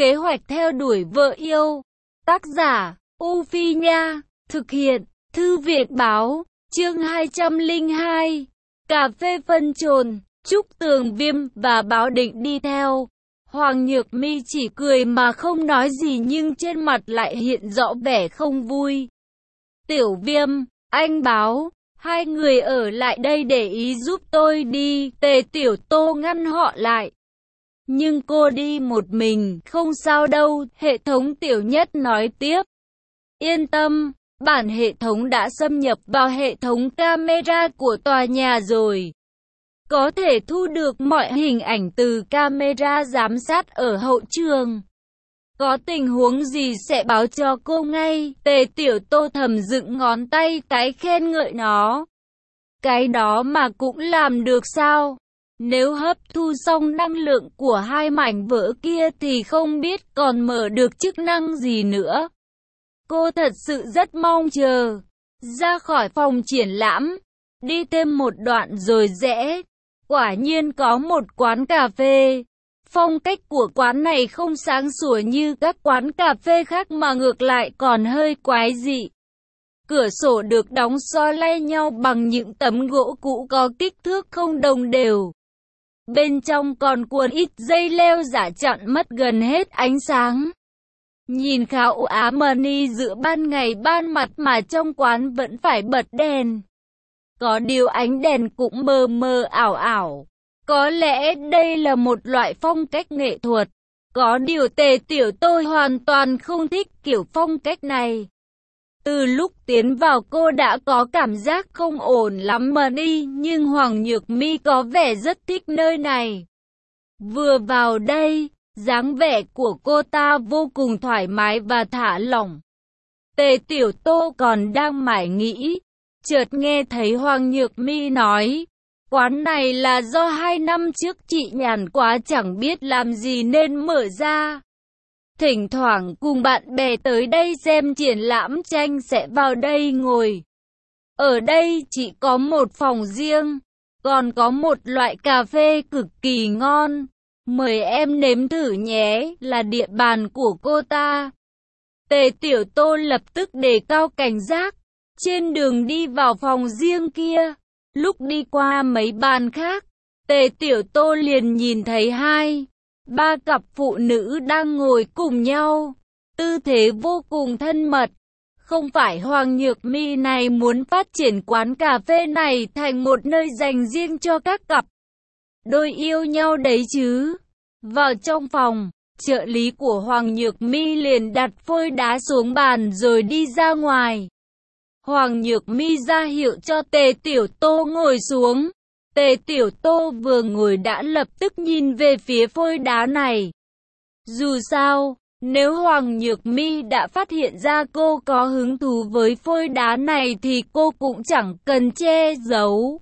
Kế hoạch theo đuổi vợ yêu. Tác giả, U Phi Nha. Thực hiện, Thư viện Báo. Chương 202. Cà phê phân trồn. Trúc Tường Viêm và Báo Định đi theo. Hoàng Nhược Mi chỉ cười mà không nói gì, nhưng trên mặt lại hiện rõ vẻ không vui. Tiểu Viêm, anh Báo, hai người ở lại đây để ý giúp tôi đi. Tề Tiểu Tô ngăn họ lại. Nhưng cô đi một mình, không sao đâu, hệ thống Tiểu Nhất nói tiếp. Yên tâm, bản hệ thống đã xâm nhập vào hệ thống camera của tòa nhà rồi. Có thể thu được mọi hình ảnh từ camera giám sát ở hậu trường. Có tình huống gì sẽ báo cho cô ngay. Tề Tiểu Tô thầm dựng ngón tay cái khen ngợi nó. Cái đó mà cũng làm được sao? Nếu hấp thu xong năng lượng của hai mảnh vỡ kia thì không biết còn mở được chức năng gì nữa. Cô thật sự rất mong chờ. Ra khỏi phòng triển lãm, đi thêm một đoạn rồi rẽ. Quả nhiên có một quán cà phê. Phong cách của quán này không sáng sủa như các quán cà phê khác mà ngược lại còn hơi quái dị. Cửa sổ được đóng soi lay nhau bằng những tấm gỗ cũ có kích thước không đồng đều. Bên trong còn cuốn ít dây leo giả chặn mất gần hết ánh sáng. Nhìn khá u ám mờ ni giữa ban ngày ban mặt mà trong quán vẫn phải bật đèn. Có điều ánh đèn cũng mờ mờ ảo ảo. Có lẽ đây là một loại phong cách nghệ thuật. Có điều Tề Tiểu Tô hoàn toàn không thích kiểu phong cách này. Từ lúc tiến vào cô đã có cảm giác không ổn lắm mà đi, nhưng Hoàng Nhược Mi có vẻ rất thích nơi này. Vừa vào đây, dáng vẻ của cô ta vô cùng thoải mái và thả lỏng. Tề Tiểu Tô còn đang mải nghĩ, chợt nghe thấy Hoàng Nhược Mi nói, quán này là do 2 năm trước chị nhàn quá chẳng biết làm gì nên mở ra. Thỉnh thoảng cùng bạn bè tới đây xem triển lãm tranh sẽ vào đây ngồi. Ở đây chỉ có một phòng riêng, còn có một loại cà phê cực kỳ ngon. Mời em nếm thử nhé, là địa bàn của cô ta. Tề Tiểu Tô lập tức đề cao cảnh giác. Trên đường đi vào phòng riêng kia, lúc đi qua mấy bàn khác, Tề Tiểu Tô liền nhìn thấy 2-3 cặp phụ nữ đang ngồi cùng nhau, tư thế vô cùng thân mật. Không phải Hoàng Nhược Mi này muốn phát triển quán cà phê này thành một nơi dành riêng cho các cặp đôi yêu nhau đấy chứ. Vào trong phòng, trợ lý của Hoàng Nhược Mi liền đặt phôi đá xuống bàn rồi đi ra ngoài. Hoàng Nhược Mi ra hiệu cho Tề Tiểu Tô ngồi xuống. Tề Tiểu Tô vừa ngồi đã lập tức nhìn về phía phôi đá này. Dù sao, nếu Hoàng Nhược Mi đã phát hiện ra cô có hứng thú với phôi đá này thì cô cũng chẳng cần che giấu.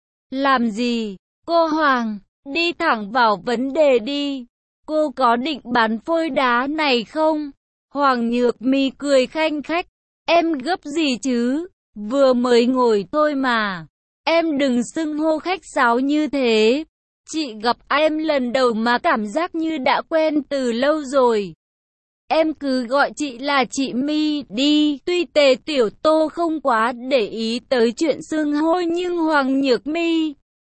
Làm gì? Cô Hoàng, đi thẳng vào vấn đề đi. Cô có định bán phôi đá này không? Hoàng Nhược Mi cười khanh khách. Em gấp gì chứ? Vừa mới ngồi thôi mà. Em đừng xưng hô khách sáo như thế. Chị gặp em lần đầu mà cảm giác như đã quen từ lâu rồi. Em cứ gọi chị là chị Mi đi. Tuy Tề Tiểu Tô không quá để ý tới chuyện xưng hô, nhưng Hoàng Nhược Mi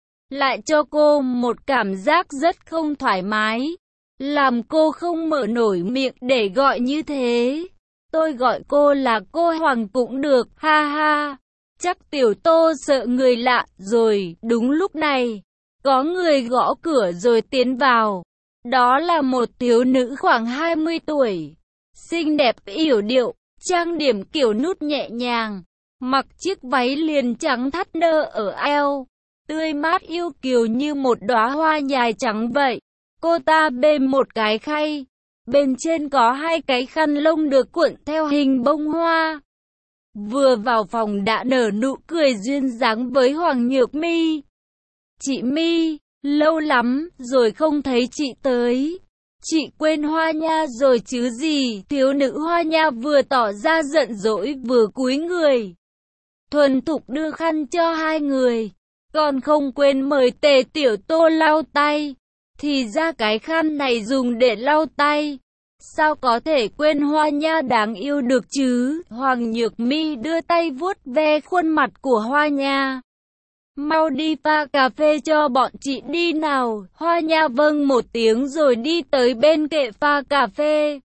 lại cho cô một cảm giác rất không thoải mái, làm cô không mở nổi miệng để gọi như thế. Tôi gọi cô là cô Hoàng cũng được, ha ha. Chắc Tiểu Tô sợ người lạ rồi. Đúng lúc này, có người gõ cửa rồi tiến vào. Đó là một thiếu nữ khoảng 20 tuổi, xinh đẹp yểu điệu, trang điểm kiểu nút nhẹ nhàng, mặc chiếc váy liền trắng thắt nơ ở eo, tươi mát yêu kiều như một đóa hoa nhài trắng vậy. Cô ta bê một cái khay, bên trên có 2 cái khăn lông được cuộn theo hình bông hoa. Vừa vào phòng đã nở nụ cười duyên dáng với Hoàng Nhược Mi. Chị Mi, lâu lắm rồi không thấy chị tới. Chị quên Hoa Nha rồi chứ gì? Thiếu nữ Hoa Nha vừa tỏ ra giận dỗi vừa cúi người, thuần thục đưa khăn cho hai người. Còn không quên mời Tề Tiểu Tô lau tay. Thì ra cái khăn này dùng để lau tay. Sao có thể quên Hoa Nha đáng yêu được chứ? Hoàng Nhược Mi đưa tay vuốt ve khuôn mặt của Hoa Nha. Mau đi pha cà phê cho bọn chị đi nào. Hoa Nha vâng một tiếng rồi đi tới bên kệ pha cà phê.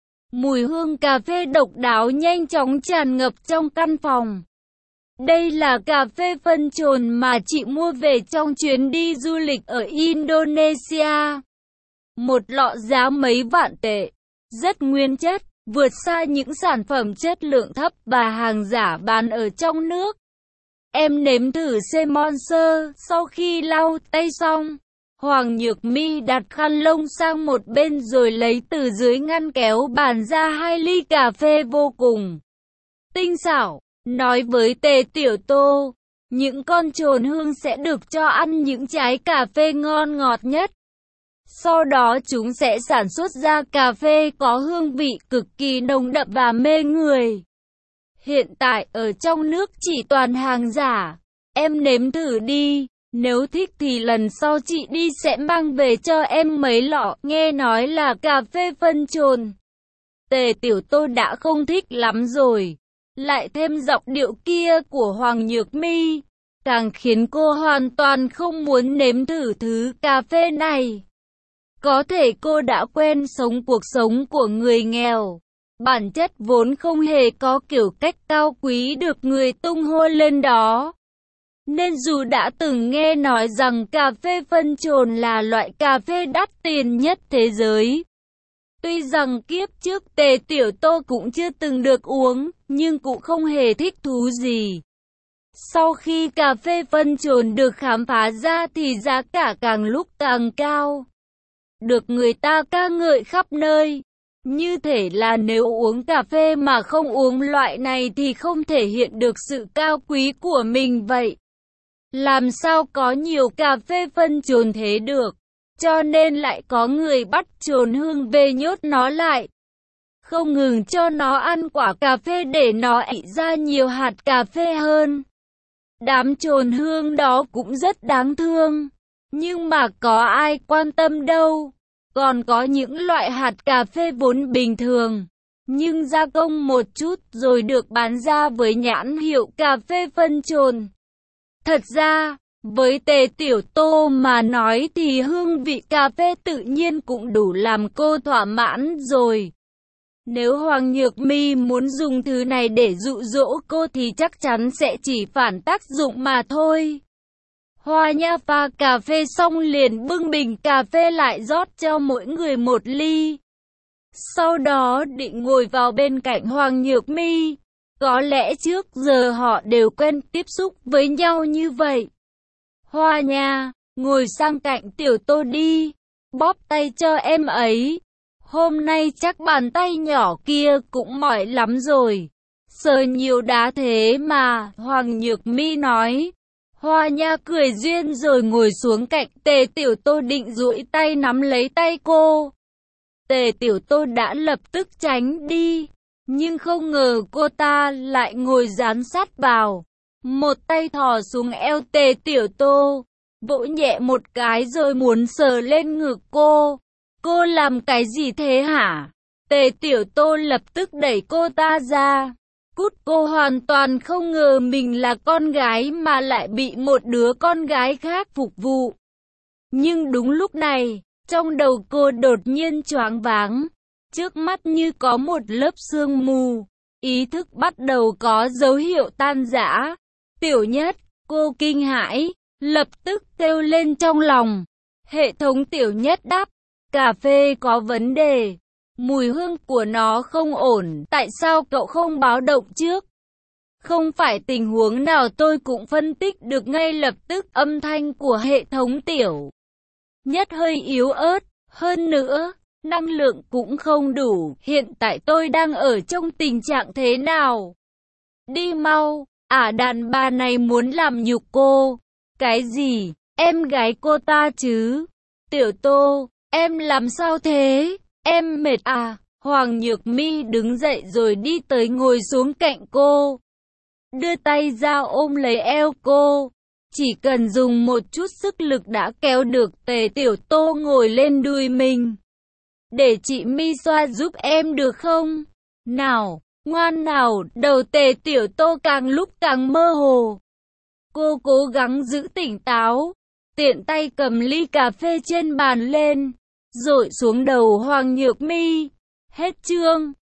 Mùi hương cà phê độc đáo nhanh chóng tràn ngập trong căn phòng. Đây là cà phê phân trồn mà chị mua về trong chuyến đi du lịch ở Indonesia. Một lọ giá mấy vạn tệ, rất nguyên chất, vượt xa những sản phẩm chất lượng thấp và hàng giả bán ở trong nước. Em nếm thử xem Monster. Sau khi lau tay xong, Hoàng Nhược Mi đặt khăn lông sang một bên rồi lấy từ dưới ngăn kéo bàn ra 2 ly cà phê vô cùng tinh xảo, nói với Tề Tiểu Tô, những con trồn hương sẽ được cho ăn những trái cà phê ngon ngọt nhất. Sau đó chúng sẽ sản xuất ra cà phê có hương vị cực kỳ nồng đậm và mê người. Hiện tại ở trong nước chỉ toàn hàng giả. Em nếm thử đi. Nếu thích thì lần sau chị đi sẽ mang về cho em mấy lọ. Nghe nói là cà phê phân trồn. Tề Tiểu Tô đã không thích lắm rồi. Lại thêm giọng điệu kia của Hoàng Nhược Mi, càng khiến cô hoàn toàn không muốn nếm thử thứ cà phê này. Có thể cô đã quen sống cuộc sống của người nghèo. Bản chất vốn không hề có kiểu cách cao quý được người tung hô lên đó. Nên dù đã từng nghe nói rằng cà phê phân trồn là loại cà phê đắt tiền nhất thế giới. Tuy rằng kiếp trước Tề Tiểu Tô cũng chưa từng được uống, nhưng cũng không hề thích thú gì. Sau khi cà phê phân trồn được khám phá ra thì giá cả càng lúc càng cao. Được người ta ca ngợi khắp nơi. Như thể là nếu uống cà phê mà không uống loại này thì không thể hiện được sự cao quý của mình vậy. Làm sao có nhiều cà phê phân trồn thế được? Cho nên lại có người bắt trồn hương về nhốt nó lại. Không ngừng cho nó ăn quả cà phê để nó ị ra nhiều hạt cà phê hơn. Đám trồn hương đó cũng rất đáng thương. Nhưng mà có ai quan tâm đâu. Còn có những loại hạt cà phê vốn bình thường, nhưng gia công một chút rồi được bán ra với nhãn hiệu cà phê phân trồn. Thật ra, với Tề Tiểu Tô mà nói thì hương vị cà phê tự nhiên cũng đủ làm cô thỏa mãn rồi. Nếu Hoàng Nhược Mi muốn dùng thứ này để dụ dỗ cô thì chắc chắn sẽ chỉ phản tác dụng mà thôi. Hoa Nha pha cà phê xong liền bưng bình cà phê lại rót cho mỗi người một ly. Sau đó định ngồi vào bên cạnh Hoàng Nhược Mi. Có lẽ trước giờ họ đều quen tiếp xúc với nhau như vậy. Hoa Nha, ngồi sang cạnh Tiểu Tô đi, bóp tay cho em ấy. Hôm nay chắc bàn tay nhỏ kia cũng mỏi lắm rồi. Sờ nhiều đá thế mà, Hoàng Nhược Mi nói. Hoa Nha cười duyên rồi ngồi xuống cạnh Tề Tiểu Tô định duỗi tay nắm lấy tay cô. Tề Tiểu Tô đã lập tức tránh đi, nhưng không ngờ cô ta lại ngồi dán sát vào. Một tay thò xuống eo Tề Tiểu Tô, vỗ nhẹ một cái rồi muốn sờ lên ngực cô. Cô làm cái gì thế hả? Tề Tiểu Tô lập tức đẩy cô ta ra. Cút, cô hoàn toàn không ngờ mình là con gái mà lại bị một đứa con gái khác phục vụ. Nhưng đúng lúc này, trong đầu cô đột nhiên choáng váng. Trước mắt như có một lớp sương mù. Ý thức bắt đầu có dấu hiệu tan rã. Tiểu Nhất, cô kinh hãi, lập tức kêu lên trong lòng. Hệ thống Tiểu Nhất đáp, cà phê có vấn đề. Mùi hương của nó không ổn, tại sao cậu không báo động trước? Không phải tình huống nào tôi cũng phân tích được ngay lập tức. Âm thanh của hệ thống Tiểu Nhất hơi yếu ớt, hơn nữa, năng lượng cũng không đủ. Hiện tại tôi đang ở trong tình trạng thế nào? Đi mau, đàn bà này muốn làm nhục cô. Cái gì? Em gái cô ta chứ? Tiểu Tô, em làm sao thế? Em mệt à? Hoàng Nhược Mi đứng dậy rồi đi tới ngồi xuống cạnh cô. Đưa tay ra ôm lấy eo cô. Chỉ cần dùng một chút sức lực đã kéo được Tề Tiểu Tô ngồi lên đùi mình. để chị Mi xoa giúp em được không? Nào, ngoan nào, đầu Tề Tiểu Tô càng lúc càng mơ hồ. Cô cố gắng giữ tỉnh táo, tiện tay cầm ly cà phê trên bàn lên, dội xuống đầu Hoàng Nhược Mi. Hết chương.